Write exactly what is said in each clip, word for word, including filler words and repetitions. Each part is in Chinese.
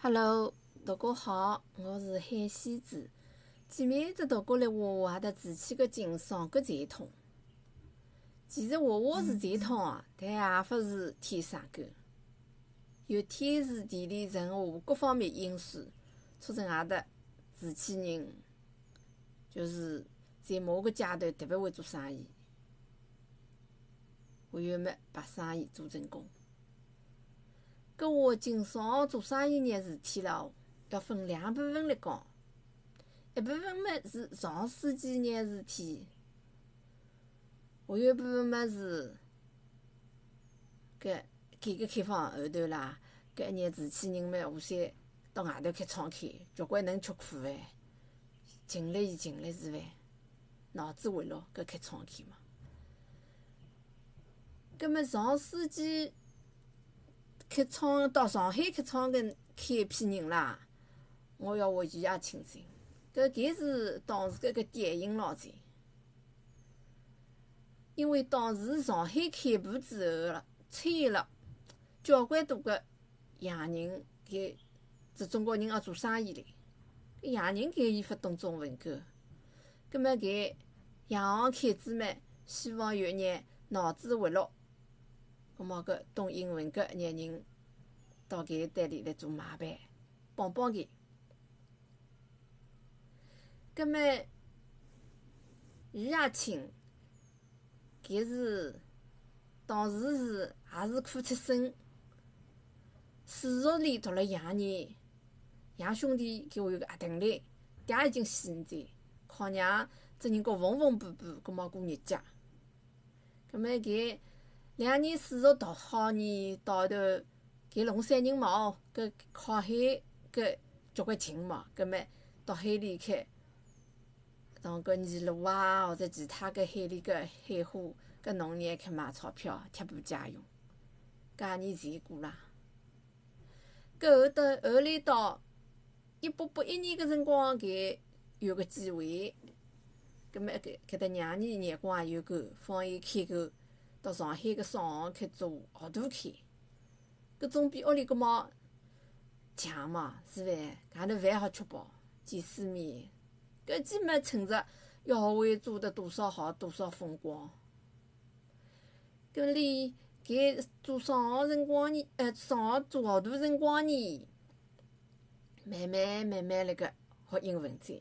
Hello，大家好，我是海西子。前面一只读过来画画的志气个劲爽个传统。其实画画是传统啊，但也勿是天生个，有天时地利人和各方面因素促成阿搭自己人，就是在某个阶段特别会做生意，还有么把生意做成功。搿我劲爽做生意眼事体啦，要分两部分来讲。一部分么是上世纪眼事体，还有一部分么是搿改革开放后头啦，搿一眼瓷器人们互相到外头开创开，交关能吃苦饭，尽力伊尽力是饭，脑子回落搿开创开嘛。葛末上世纪开创到上海开创搿开一批人啦，我要回忆也清楚。搿搿是当时搿个典型咯侪，因为当时上海开埠之后了，出现了交关多个洋人，搿这中国人要做生意唻。搿洋人搿伊勿懂中文个，葛末搿洋行开子们希望有一眼脑子活络，葛末搿懂英文搿一眼人到搿一单里来做买办，帮帮搿。葛末余亚清，搿是当时是也是苦出身，私塾里读了洋人，洋兄弟给我有个阿邓来，爹已经死人在，靠娘只人家缝缝补补，葛末过日脚。葛末搿两年私塾读好呢，到头搿龙山人嘛哦，搿靠海搿交关近嘛，葛末到海里去。从搿泥路啊，或者其他搿海里搿海货搿农业去买钞票贴补家用，搿也年前过啦。搿后头后来到一八八一年搿辰光，搿有个机会，葛末搿搿搭娘儿眼光也有够，放伊开口到上海搿商行去做学徒开，搿总比屋里搿么强嘛，是饭搿头饭好吃饱，见世面。搿既没趁着要会做得多少好，多少风光。搿里搿做商行辰光呢，呃，商行做学徒辰光呢，慢慢慢慢辣盖学英文在。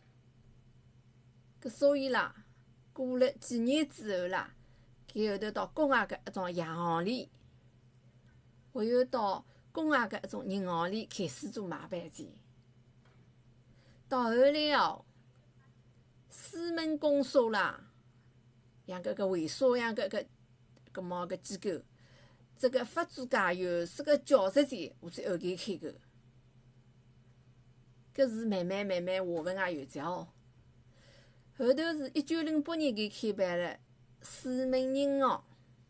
搿所以啦，过了几年之后啦，搿后头到国外搿一种洋行里，还有到国外搿一种银行里开始做买办去。到后来哦。私门公所啦，像搿个会所样搿个搿么个机构，这个法租界有四个教室在，我在后头开个。搿是慢慢慢慢华文也有只哦。后头是一九零八年搿开办了四门银行，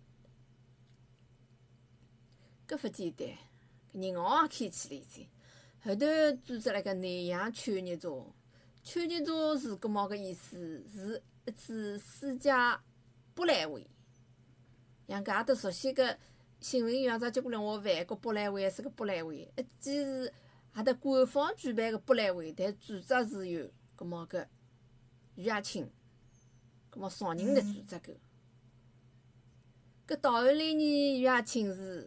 搿勿简单，搿银行也开起来噻。后头组织了个南洋劝业茶。劝业茶是搿么个意思？是一支世家舶来会，像搿阿搭熟悉个新闻院长接过来我饭，搿舶来会是个舶来会，一既是阿搭官方举办个舶来会，但组织是由搿么个余亚清，搿么少人来组织个。搿到后来呢，余亚清是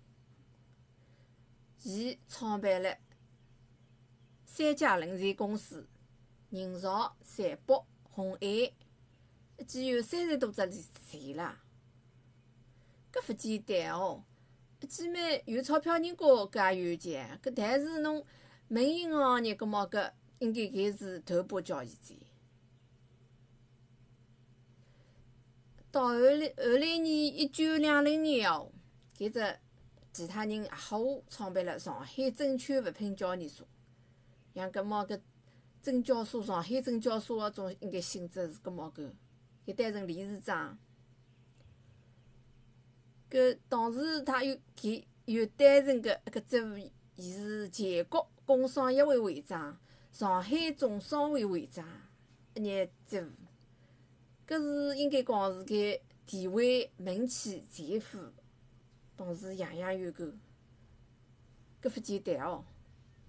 伊创办了三家人才公司。宁朝、三宝、红安，一记有三十多只钱啦，搿勿简单哦。一记嘛有钞票人家搿也有钱，搿但是侬民营行业搿么搿应该搿是头把交椅子。到后来后来呢，一九两零年哦，搿只其他人也和我创办了上海证券物品交易所，像搿么搿。证交所上海证交所个种应该性质是搿么个，伊担任理事长。搿当时他又搿又担任搿搿职务，伊是全国工商协会会长、上海总商会会长一眼职务。搿是应该讲是搿地位、名气、财富，同时样样有够，搿勿简单哦。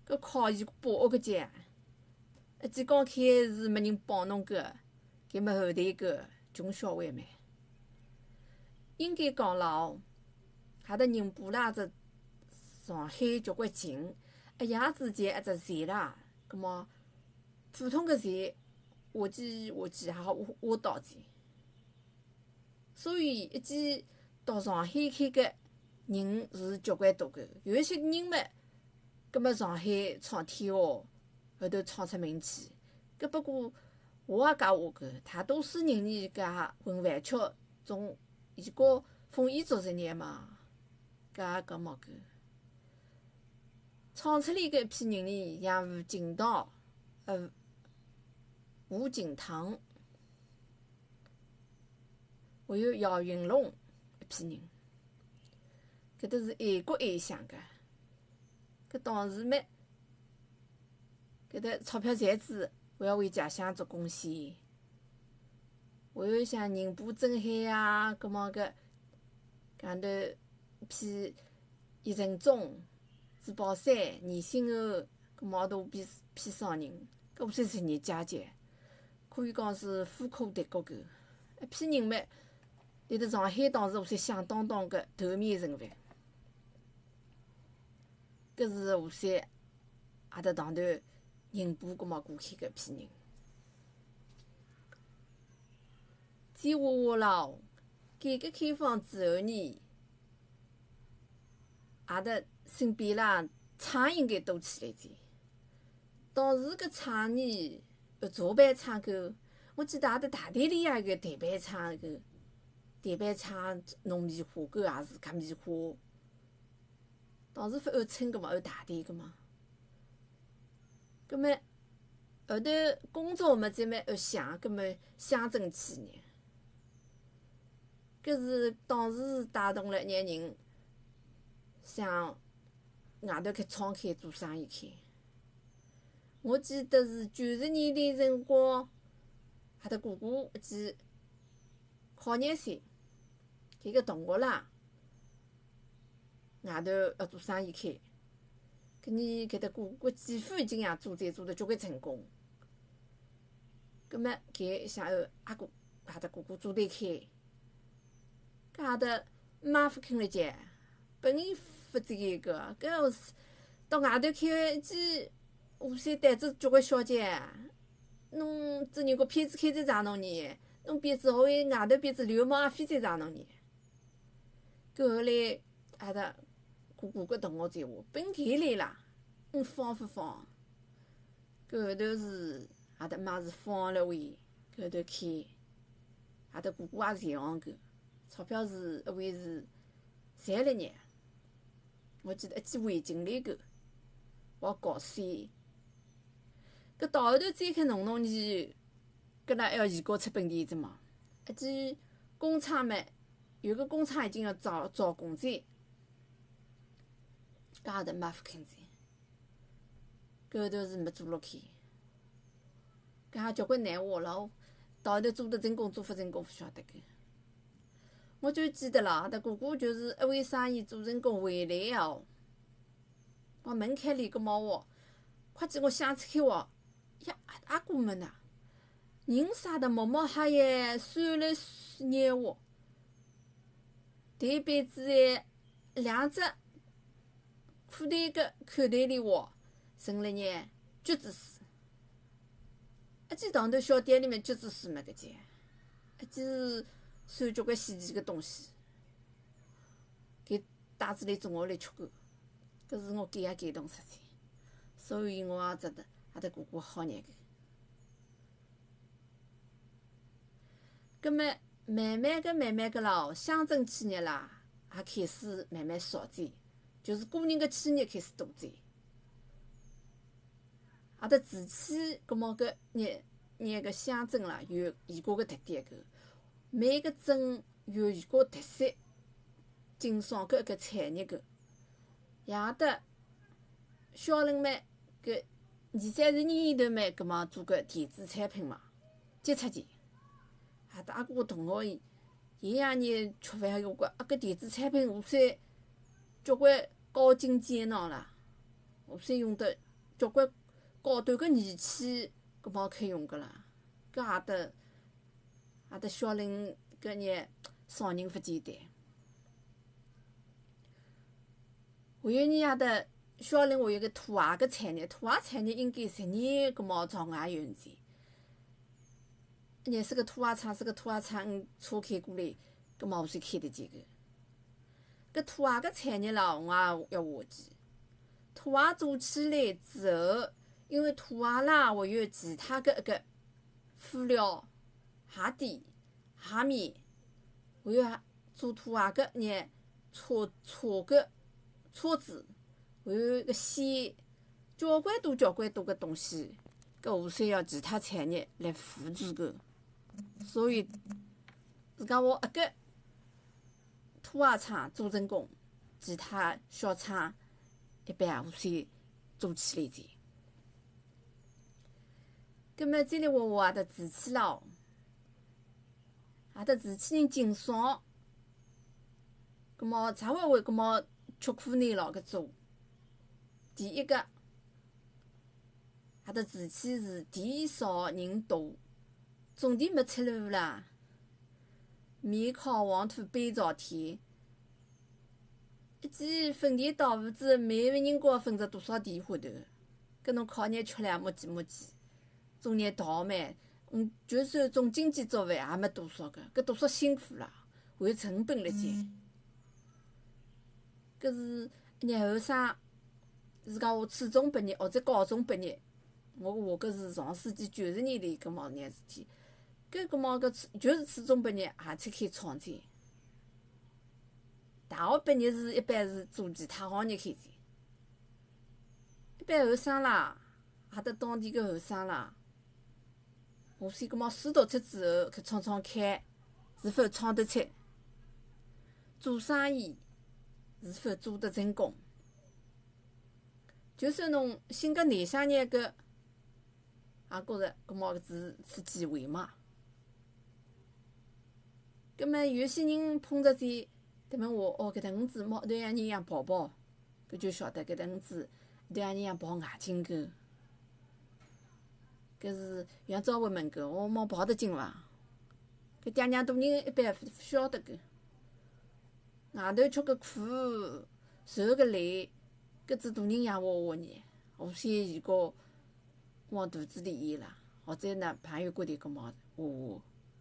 搿考前把握搿节，一记刚开是没人帮侬个，搿么后头个穷小孩们，应该讲咯，哈搭宁波啦，只上海交关近，一夜之间一只站啦，葛末普通个站下去下去也好挖挖到去，所以一记到上海开个人是交关多个，有一些人嘛，葛末上海闯天下，后头闯出名气。搿不过我也讲话个，大多数人呢搿混饭吃，从艺高丰衣足食业嘛，搿也讲冇个。闯出来搿一批人呢，像吴景涛、呃吴景堂，还有姚云龙一批人，搿都是爱国爱乡个。搿当时嘛，搿搭钞票赚子，还要为家乡做贡献。还有像宁波、镇海啊，葛末搿搿头一批叶承宗、朱宝山、倪新欧，搿毛大批批商人，搿算是业阶级，可以讲是富可敌国个一批人嘛。辣辣上海当时算响当当个头面人物，搿是无锡阿搭上头宁波搿么过去搿批人。再话话咯，改革开放之后呢，阿搭身边啦厂应该多起来点。当时搿厂呢，有茶板厂个，我记得阿搭大队里也有个台板厂个，台板厂弄棉花，搿也是搿棉花。当时按称个嘛，按大队个嘛。葛末后头工作嘛，再嘛按乡，葛末乡镇企业。搿是当时带动了一眼人向外头开创开做生意开。我记得是九十年代辰光，阿搭哥哥一记考廿岁，搿个同学啦，外头要做生意开。搿年搿搭哥哥继父已经也做再做得交关成功。葛末搿想后阿哥阿搭哥哥组队开。搿阿搭妈夫肯了节，本人负责一个，搿是到外头开一记，无锡带着交关小姐，侬这人个骗子开在上侬呢，侬辫子好像外头辫子流氓也飞在上侬呢。搿后来阿搭哥哥搿同学再话，本开来啦，侬放不放？搿后头是阿搭妈是放了位，搿后头开，阿搭哥哥也是银行个。钞票是一位是赚了眼，我记得一记围巾来个，我搞水。搿到后头再开农农年，搿拉还要提高出本钱子嘛？一记工厂嘛，有个工厂已经要招招工仔，搿阿搭没法肯赚。搿后头是没做落去，搿也交关难话了。到后头做得成功，做勿成功，勿晓得个。我就记得啦，阿搭哥哥就是一位生意做成功回来哦，我门开了个猫哦，快记我想起开哦，呀，阿哥们呐，人啥的冒冒哈耶，算了眼话，台板子诶，两只裤袋个口袋里哦，存了眼橘子水，一记上头小店里面橘子水嘛搿件，一记是。算交关稀奇个东西，搿带子来中学来吃过，搿是我感也感动实在，所以我也觉得阿搭哥哥好眼个。葛末慢慢个、慢慢个咯，乡镇企业啦也开始慢慢少点，就是个人个企业开始多点。阿搭自己搿么搿眼眼个乡镇啦，有伊个个特点个。每个镇有伊个特色，经商个一个产业个，像搭小人们搿二三十年头嘛，搿么做个电子产品嘛，接触点。阿搭阿哥个同学，伊爷年吃饭还有个，啊搿电子产品无算交关高精尖喏啦，无算用得交关高端个仪器，搿么开用个啦。搿也得也得小领搿眼商人勿简单。还有呢，也得小领还有个土鞋个产业，土鞋产业应该十年搿么朝外有钱。廿四个土鞋厂，是个土鞋厂车开过来，搿么谁开得起个？搿土鞋个产业啦，我也要划记。土鞋做起来之后，因为土鞋啦，还有其他个一个辅料、鞋底、鞋面，还有做土鞋个眼车车个车子，还有个线，交关多交关多个东西，搿下山要其他产业来辅助个。所以是讲我一个土鞋厂做成功，其他小厂一般也下山做起来的。葛末再来话话也得瓷器啦，也得瓷器人经商。葛末啥会会葛末吃苦耐劳搿做？第一个，也得瓷器是地少人多。种田没出路啦，面靠黄土背朝天。一记分田到户之后，每个人高分着多少田花头？搿侬靠眼吃力也没几没几，种眼稻麦，嗯，就算种经济作物也没多少个，搿多少辛苦啦，还有成本辣盖。搿是一眼后生，是讲我初中毕业或者高中毕业，我话搿是上世纪九十年代搿么眼事体。搿搿么搿就是初中毕业也去开厂子，大学毕业是一般是做其他行业开展。一般后生啦，也得当地个后生啦，下山搿么书读出之后去闯闯看，是否闯得出？做生意是否做得成功？就算侬性格内向眼个，也觉着搿么是是机会嘛。葛末有些人碰着在迭门话哦，搿搭鱼子猫一头像人样跑跑，搿就晓得搿搭鱼子一头像人样跑外金沟。搿是杨朝伟问搿，我猫跑得进伐？搿爹娘大人一般勿晓得搿。外头吃个苦，受个累，搿只大人养活活呢，下山伊个往肚子里咽啦，或者呢朋友过头搿么话话。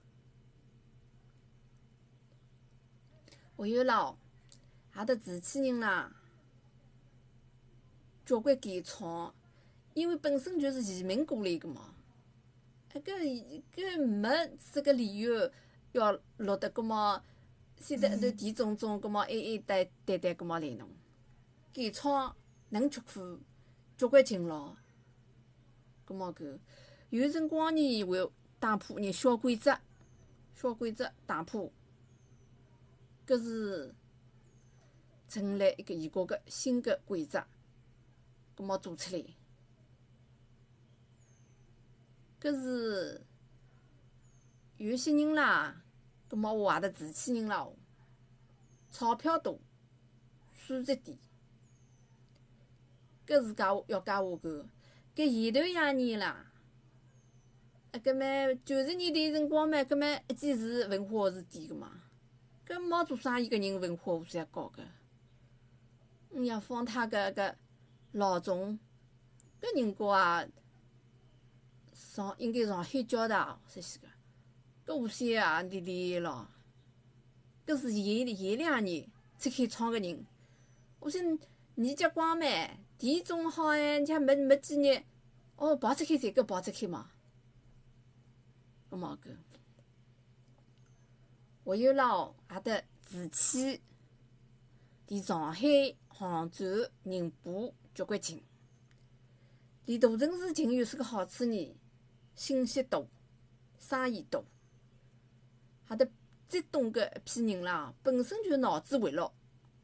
还有啦，也得瓷器人啦，交关改创，因为本身就是移民过来个嘛，搿搿没这个理由要落得搿么，先得一头田种种，搿么一一单单单搿么来弄，改创能吃苦，交关勤劳，搿么搿有辰光呢会打破眼小规则，小规则打破。搿是成立一个异国个新个规则，搿么做出来，搿是有些人啦，搿么我也得瓷器人啦，钞票多，素质低，搿是讲要加下搿个。搿前头两年啦，啊搿么九十年代辰光嘛，搿么一记是文化是低个嘛。搿冇做生意个人文化啥高个？你像方太个个老总，搿人家啊上应该上海交大啥些个，搿下山也厉害咯。搿是前前两年出开创个人，我想年纪光嘛，田种好哎，你像没没几年，哦跑出开才搿跑出开嘛，搿冇搿。还有啦，也得瓷器，离上海、杭州、宁波交关近。离大城市近有是个好处呢，信息多，生意多。也得再懂个一批人啦，本身就脑子活络，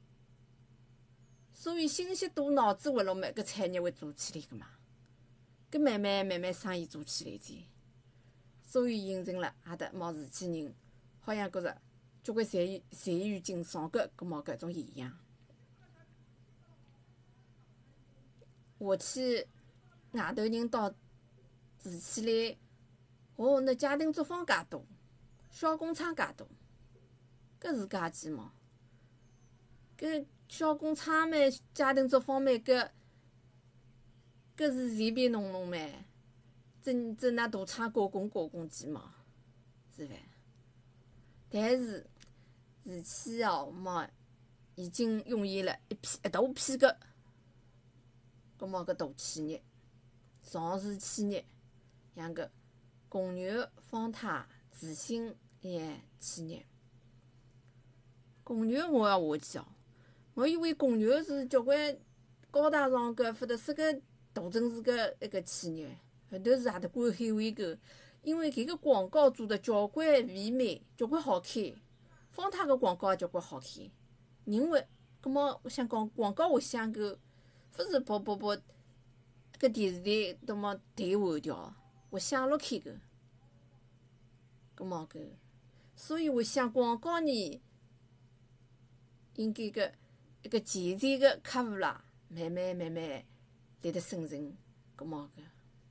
所以信息多、脑子活络嘛，搿产业会做起来个嘛。搿慢慢慢慢生意做起来的，所以形成了也得冒瓷器人。好像觉着交关财源财源经商个搿么搿种现象。下去外头人到住起来，哦，那家庭作坊介多，小工厂介多，搿是介鸡毛。搿小工厂嘛，家庭作坊嘛，搿搿是田皮弄弄嘛，真真那大厂搞工搞工鸡毛，是伐？但是事体哦，嘛已经涌现了一批一大批个，搿么搿大企业、上市企业，像搿公牛、方太、智新一眼企业。公牛我也下去哦，我以为公牛是交关高大上个或者是个大城市个一个企业，后头是何得关海回购，因为搿个广告做得交关唯美，交关好看。方太个广告也交关好看，人为，葛末我想讲广告，我想搿勿是跑跑跑搿电视台那么抬后调，我想落开个，葛末搿，所以我想广告呢，应该搿一个前线个客户啦，慢慢慢慢来得生存，葛末搿，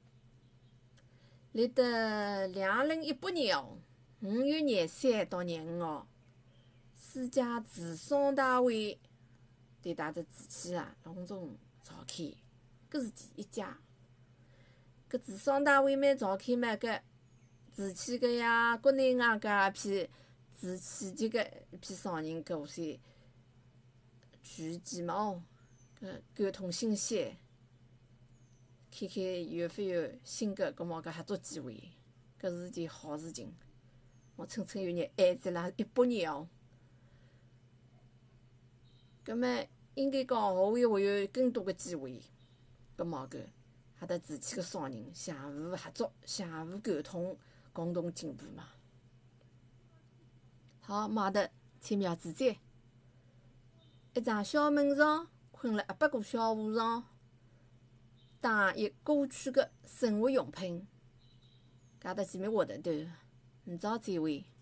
来得两零一八年哦，五月廿三到廿五号。世界时尚大会对大只瓷器啦隆重召开，搿是第一届。搿时尚大会蛮召开嘛，搿瓷器搿呀，国内外搿一批瓷器级搿一批商人搿下些聚集嘛哦，搿感同心协，看看有否有新个搿么搿合作机会，搿是件好事情。我趁趁有眼还在辣一八年哦。葛末应该讲后会会有更多个机会，葛末搿哈搭瓷器个商人相互合作、相互沟通，共同进步嘛。好，马得菜苗子摘，一张小门床困了一百个小和尚，打一过去个生活用品，搿搭前面活头头，明朝再会。